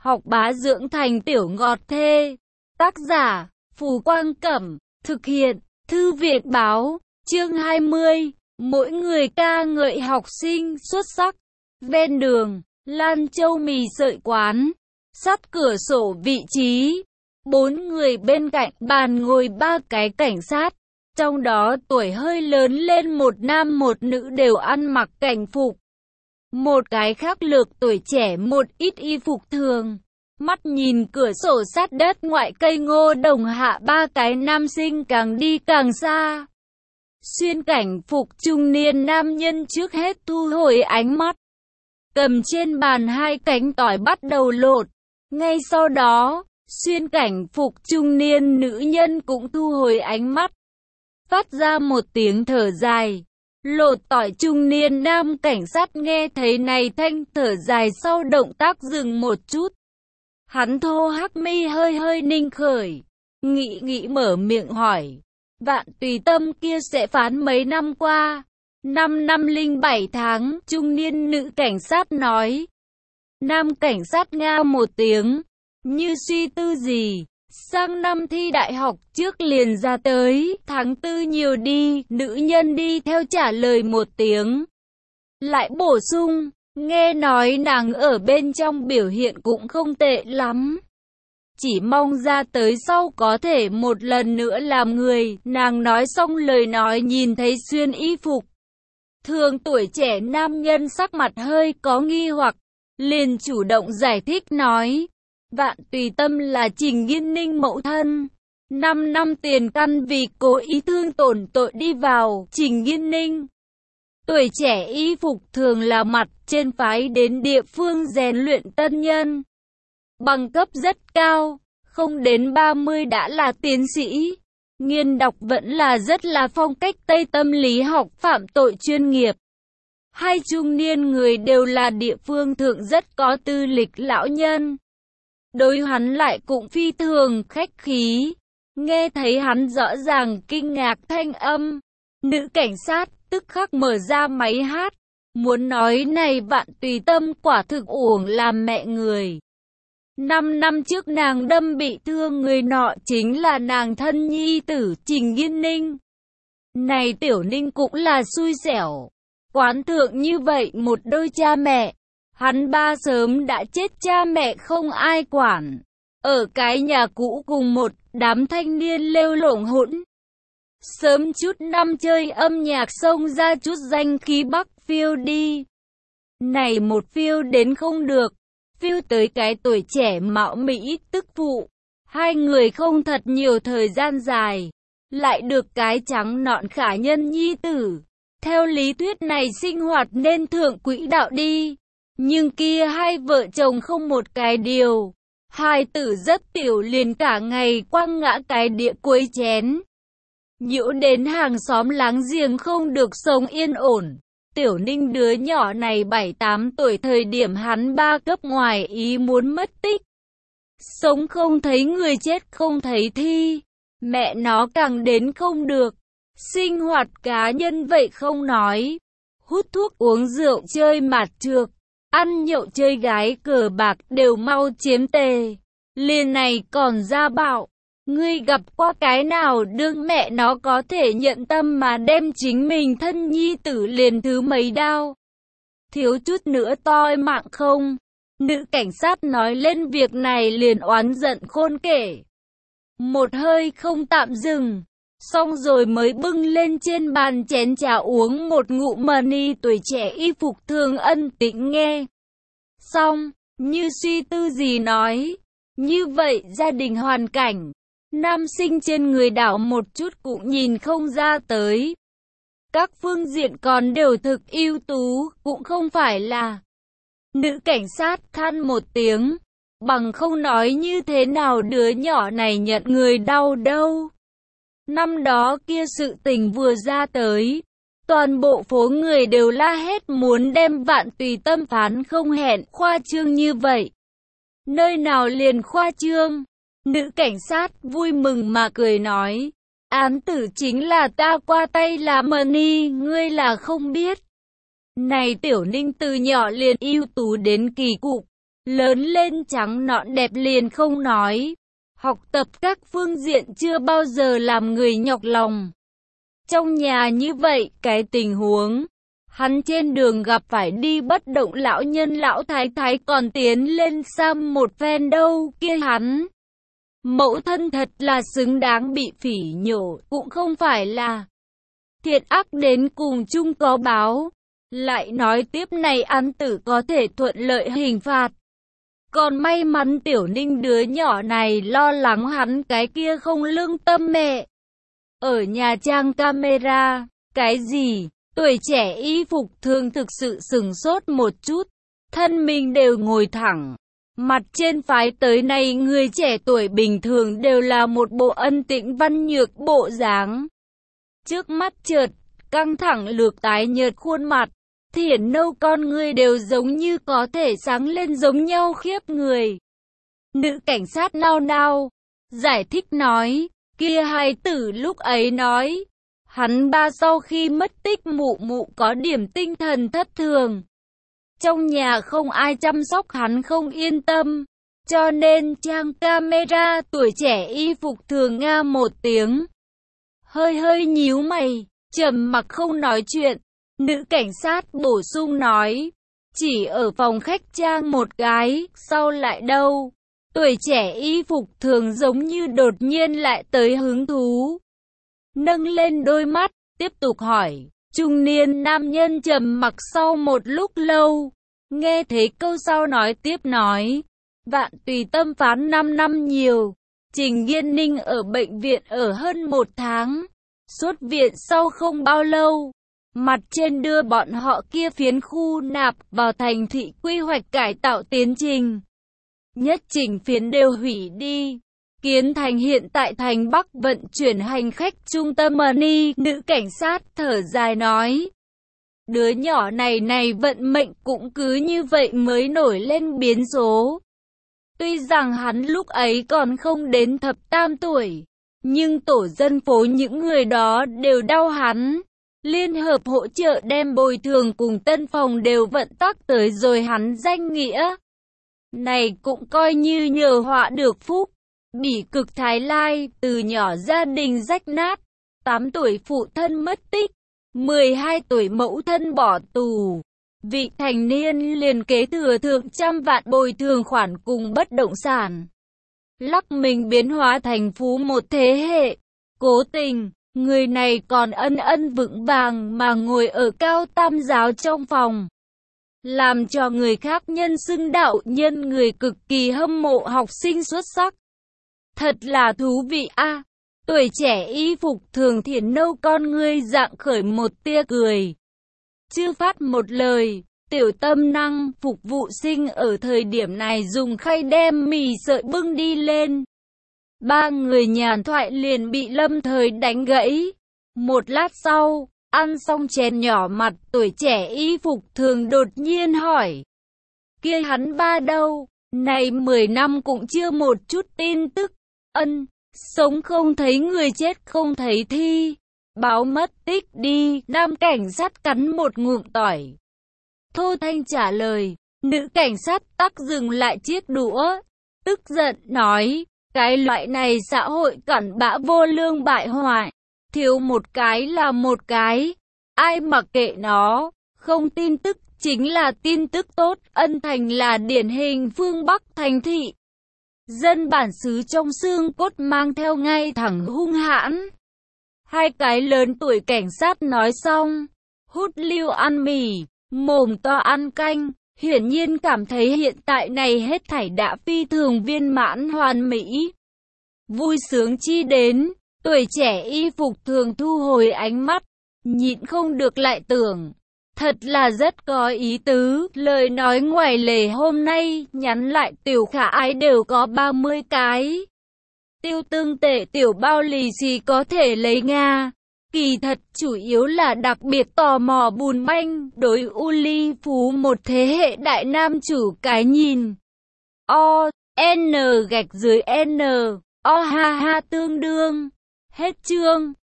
học bá dưỡng thành tiểu ngọt thê. Tác giả, Phù Quang Cẩm, thực hiện, Thư viện Báo, chương 20, mỗi người ca ngợi học sinh xuất sắc. Ven đường, Lan Châu mì sợi quán, sát cửa sổ vị trí. 4 người bên cạnh bàn ngồi 3 cái cảnh sát. Trong đó tuổi hơi lớn lên một nam một nữ đều ăn mặc cảnh phục. Một cái khác lược tuổi trẻ một ít y phục thường. Mắt nhìn cửa sổ sát đất ngoại cây ngô đồng hạ 3 cái nam sinh càng đi càng xa. Xuyên cảnh phục trung niên nam nhân trước hết thu hồi ánh mắt. Cầm trên bàn 2 cánh tỏi bắt đầu lột. Ngay sau đó, xuyên cảnh phục trung niên nữ nhân cũng thu hồi ánh mắt. Phát ra một tiếng thở dài. Lột tỏi trung niên nam cảnh sát nghe thấy này thanh thở dài sau động tác dừng một chút. Hắn thô hắc mi hơi hơi ninh khởi. Nghĩ mở miệng hỏi. Vạn Tùy Tâm kia sẽ phán mấy năm qua? 5 năm 07 tháng, trung niên nữ cảnh sát nói. Nam cảnh sát nga một tiếng, như suy tư gì. Sang năm thi đại học trước liền ra tới, tháng 4 nhiều đi, nữ nhân đi theo trả lời một tiếng. Lại bổ sung, nghe nói nàng ở bên trong biểu hiện cũng không tệ lắm. Chỉ mong ra tới sau có thể một lần nữa làm người, nàng nói xong lời nói nhìn thấy xuyên y phục. Thường tuổi trẻ nam nhân sắc mặt hơi có nghi hoặc, liền chủ động giải thích nói. Vạn Tùy Tâm là Trình Nghiên Ninh mẫu thân. 5 năm tiền căn vì cố ý thương tổn tội đi vào Trình Nghiên Ninh. Tuổi trẻ y phục thường là mặt trên phái đến địa phương rèn luyện tân nhân. Bằng cấp rất cao, không đến 30 đã là tiến sĩ. Nghiên đọc vẫn là rất là phong cách Tây tâm lý học phạm tội chuyên nghiệp. Hai trung niên người đều là địa phương thượng rất có tư lịch lão nhân. Đối hắn lại cũng phi thường khách khí. Nghe thấy hắn rõ ràng kinh ngạc thanh âm. Nữ cảnh sát tức khắc mở ra máy hát. Muốn nói này Vạn Tùy Tâm quả thực uổng làm mẹ người. 5 năm trước nàng đâm bị thương người nọ chính là nàng thân nhi tử Trình Nghiên Ninh. Này Tiểu Ninh cũng là xui xẻo. Quán thượng như vậy một đôi cha mẹ. Hắn ba sớm đã chết cha mẹ không ai quản. Ở cái nhà cũ cùng một đám thanh niên lêu lổng hỗn. Sớm chút năm chơi âm nhạc xông ra chút danh khí Bắc phiêu đi. Này một phiêu đến không được. Phiêu tới cái tuổi trẻ mạo mỹ tức phụ. Hai người không thật nhiều thời gian dài. Lại được cái trắng nõn khả nhân nhi tử. Theo lý thuyết này sinh hoạt nên thượng quỹ đạo đi. Nhưng kia hai vợ chồng không một cái điều. Hai tử rất tiểu liền cả ngày quăng ngã cái đĩa cuối chén. Nhiễu đến hàng xóm láng giềng không được sống yên ổn. Tiểu Ninh đứa nhỏ này 7-8 tuổi thời điểm hắn ba cấp ngoài ý muốn mất tích. Sống không thấy người chết không thấy thi. Mẹ nó càng đến không được. Sinh hoạt cá nhân vậy không nói. Hút thuốc uống rượu chơi mạt trược. Ăn nhậu chơi gái cờ bạc đều mau chiếm tề. Liền này còn ra bạo. Ngươi gặp qua cái nào đương mẹ nó có thể nhận tâm mà đem chính mình thân nhi tử liền thứ mấy đao. Thiếu chút nữa toi mạng không? Nữ cảnh sát nói lên việc này liền oán giận khôn kể. Một hơi không tạm dừng. Xong rồi mới bưng lên trên bàn chén trà uống một ngụm mani tuổi trẻ y phục thường ân tĩnh nghe. Xong, như suy tư gì nói. Như vậy gia đình hoàn cảnh. Nam sinh trên người đảo một chút cũng nhìn không ra tới. Các phương diện còn đều thực ưu tú, cũng không phải là. Nữ cảnh sát than một tiếng. Bằng không nói như thế nào đứa nhỏ này nhận người đau đâu. Năm đó kia sự tình vừa ra tới. Toàn bộ phố người đều la hét muốn đem Vạn Tùy Tâm phán không hẹn khoa trương như vậy. Nơi nào liền khoa trương. Nữ cảnh sát vui mừng mà cười nói. Án tử chính là ta qua tay làm money, ngươi là không biết. Này Tiểu Ninh từ nhỏ liền ưu tú đến kỳ cục. Lớn lên trắng nõn đẹp liền không nói. Học tập các phương diện chưa bao giờ làm người nhọc lòng. Trong nhà như vậy, cái tình huống hắn trên đường gặp phải đi bất động lão nhân lão thái thái còn tiến lên xăm một phen đâu kia hắn. Mẫu thân thật là xứng đáng bị phỉ nhổ, cũng không phải là thiện ác đến cùng chung có báo. Lại nói tiếp này án tử có thể thuận lợi hình phạt. Còn may mắn Tiểu Ninh đứa nhỏ này lo lắng hắn cái kia không lương tâm mẹ. Ở nhà trang camera, cái gì? Tuổi trẻ y phục thường thực sự sửng sốt một chút, thân mình đều ngồi thẳng. Mặt trên phái tới nay người trẻ tuổi bình thường đều là một bộ ân tĩnh văn nhược bộ dáng. Trước mắt chợt, căng thẳng lược tái nhợt khuôn mặt, thiển nâu con người đều giống như có thể sáng lên giống nhau khiếp người. Nữ cảnh sát nao nao, giải thích nói, kia hài tử lúc ấy nói, hắn ba sau khi mất tích mụ mụ có điểm tinh thần thất thường. Trong nhà không ai chăm sóc hắn không yên tâm, cho nên trang camera tuổi trẻ y phục thường nga một tiếng. Hơi nhíu mày, trầm mặc không nói chuyện, nữ cảnh sát bổ sung nói, chỉ ở phòng khách trang một cái, sau lại đâu? Tuổi trẻ y phục thường giống như đột nhiên lại tới hứng thú. Nâng lên đôi mắt, tiếp tục hỏi, trung niên nam nhân trầm mặc sau một lúc lâu, nghe thấy câu sau nói tiếp nói, vạn tùy tâm phán 5 năm nhiều, Trình Yên Ninh ở bệnh viện ở hơn 1 tháng, xuất viện sau không bao lâu, mặt trên đưa bọn họ kia phiến khu nạp vào thành thị quy hoạch cải tạo tiến trình. Nhất chỉnh phiến đều hủy đi. Kiến thành hiện tại thành Bắc vận chuyển hành khách trung tâm Money, nữ cảnh sát thở dài nói. Đứa nhỏ này vận mệnh cũng cứ như vậy mới nổi lên biến số. Tuy rằng hắn lúc ấy còn không đến thập tam tuổi, nhưng tổ dân phố những người đó đều đau hắn. Liên hợp hỗ trợ đem bồi thường cùng tân phòng đều vận tắc tới rồi hắn danh nghĩa. Này cũng coi như nhờ họa được phúc. Bỉ cực Thái Lai, từ nhỏ gia đình rách nát, 8 tuổi phụ thân mất tích, 12 tuổi mẫu thân bỏ tù. Vị thành niên liền kế thừa thượng trăm vạn bồi thường khoản cùng bất động sản. Lắc mình biến hóa thành phú một thế hệ. Cố tình, người này còn ân vững vàng mà ngồi ở cao tam giáo trong phòng. Làm cho người khác nhân xưng đạo nhân người cực kỳ hâm mộ học sinh xuất sắc. Thật là thú vị a. Tuổi trẻ y phục thường thiển nâu con ngươi dạng khởi một tia cười. Chưa phát một lời, tiểu tâm năng phục vụ sinh ở thời điểm này dùng khay đem mì sợi bưng đi lên. Ba người nhàn thoại liền bị lâm thời đánh gãy. Một lát sau, ăn xong chén nhỏ mặt tuổi trẻ y phục thường đột nhiên hỏi. Kia hắn ba đâu? Này 10 năm cũng chưa một chút tin tức. Sống không thấy người chết không thấy thi. Báo mất tích đi. Nam cảnh sát cắn một ngụm tỏi. Thô Thanh trả lời. Nữ cảnh sát tắc dừng lại chiếc đũa. Tức giận nói. Cái loại này xã hội cặn bã vô lương bại hoại. Thiếu một cái là một cái. Ai mặc kệ nó. Không tin tức chính là tin tức tốt. Ân Thành là điển hình phương Bắc thành thị. Dân bản xứ trong xương cốt mang theo ngay thẳng hung hãn. Hai cái lớn tuổi cảnh sát nói xong, hút lưu ăn mì, mồm to ăn canh, hiển nhiên cảm thấy hiện tại này hết thảy đã phi thường viên mãn hoàn mỹ. Vui sướng chi đến, tuổi trẻ y phục thường thu hồi ánh mắt, nhịn không được lại tưởng. Thật là rất có ý tứ, lời nói ngoài lề hôm nay, nhắn lại tiểu khả ái đều có 30 cái. Tiêu tương tệ tiểu bao lì xì có thể lấy Nga. Kỳ thật chủ yếu là đặc biệt tò mò bùn banh, đối Uli Phú một thế hệ đại nam chủ cái nhìn. O, N gạch dưới N, O ha ha tương đương. Hết chương.